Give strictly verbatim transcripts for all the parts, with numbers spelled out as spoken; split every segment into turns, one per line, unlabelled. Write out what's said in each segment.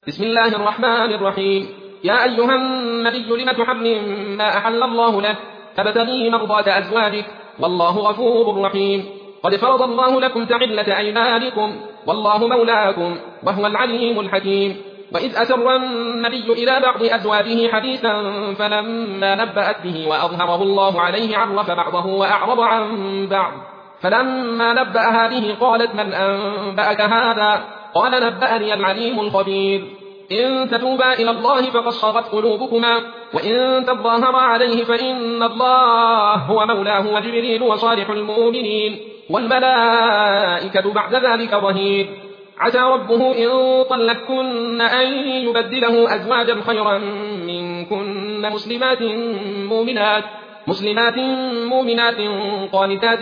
بسم الله الرحمن الرحيم. يا أيها النبي لم تحرم ما أحل الله لك تبتغي مرضات أزواجك والله غفور رحيم. قد فرض الله لكم تحلة أيمانكم والله مولاكم وهو العليم الحكيم. وإذ أسر النبي إلى بعض أزواجه حديثا فلما نبأت به وأظهره الله عليه عرف بعضه وأعرض عن بعض. فلما نبأها به قالت من أنبأك هذا؟ قال نبأني العليم الخبير. إن تتوبا إلى الله فقد صغت قلوبكما وإن تظاهرا عليه فإن الله هو مولاه وجبريل وصالح المؤمنين والملائكة بعد ذلك ظهير. عسى ربه إن طلقكن أن يبدله أزواجا خيرا منكن مسلمات مؤمنات مسلمات مؤمنات قانتات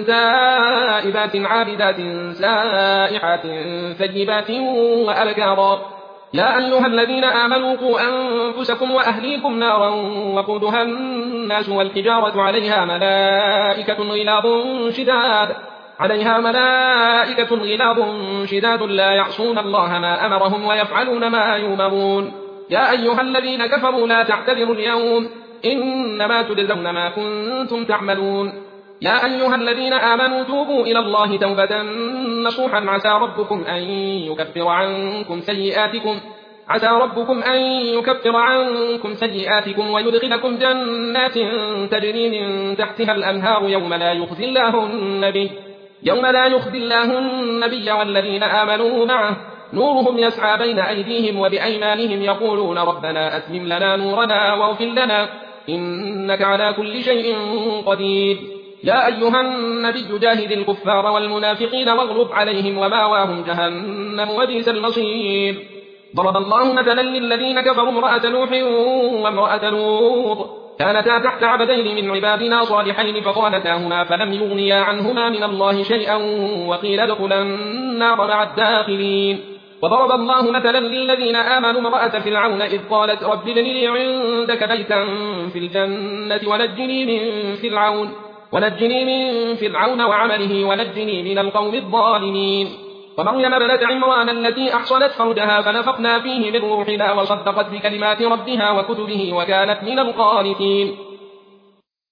تائبات عابدات سائحات ثيبات وأبكارا. يا أيها الذين آمنوا قوا أنفسكم وأهليكم نارا وقودها الناس والحجارة عليها ملائكة غلاظ شداد عليها ملائكة غلاظ شداد لا يعصون الله ما أمرهم ويفعلون ما يؤمرون. يا أيها الذين كفروا لا تعتذروا اليوم إنما تجزون ما كنتم تعملون. يا أيها الذين آمنوا توبوا إلى الله توبة نصوحا عسى ربكم أن يكفر عنكم سيئاتكم عسى ربكم أن يكفر عنكم سيئاتكم ويدخلكم جنات تجري من تحتها الأنهار يوم لا يخزي الله النبي يوم لا يخزي الله النبي والذين آمنوا معه نورهم يسعى بين أيديهم وبأيمانهم يقولون ربنا أتمم لنا نورنا واغفر لنا إنك على كل شيء قدير. يا أيها النبي جاهد الكفار والمنافقين واغلظ عليهم وماواهم جهنم وبئس المصير. ضرب الله مثلا للذين كفروا امرأة نوح وامرأة لوط كانتا تحت عبدين من عبادنا صالحين فخانتاهما فلم يغنيا عنهما من الله شيئا وقيل ادخلا النار مع الداخلين. وضرب الله مثلا للذين آمنوا امرأة فرعون إذ قالت رب ابن لي عندك بيتا في الجنة ونجني من فرعون ونجني من فرعون وعمله ونجني من القوم الظالمين. ومريم ابنة عمران التي أحصنت فرجها فنفخنا فيه من روحنا وصدقت بكلمات ربها وكتبه وكانت من القانتين.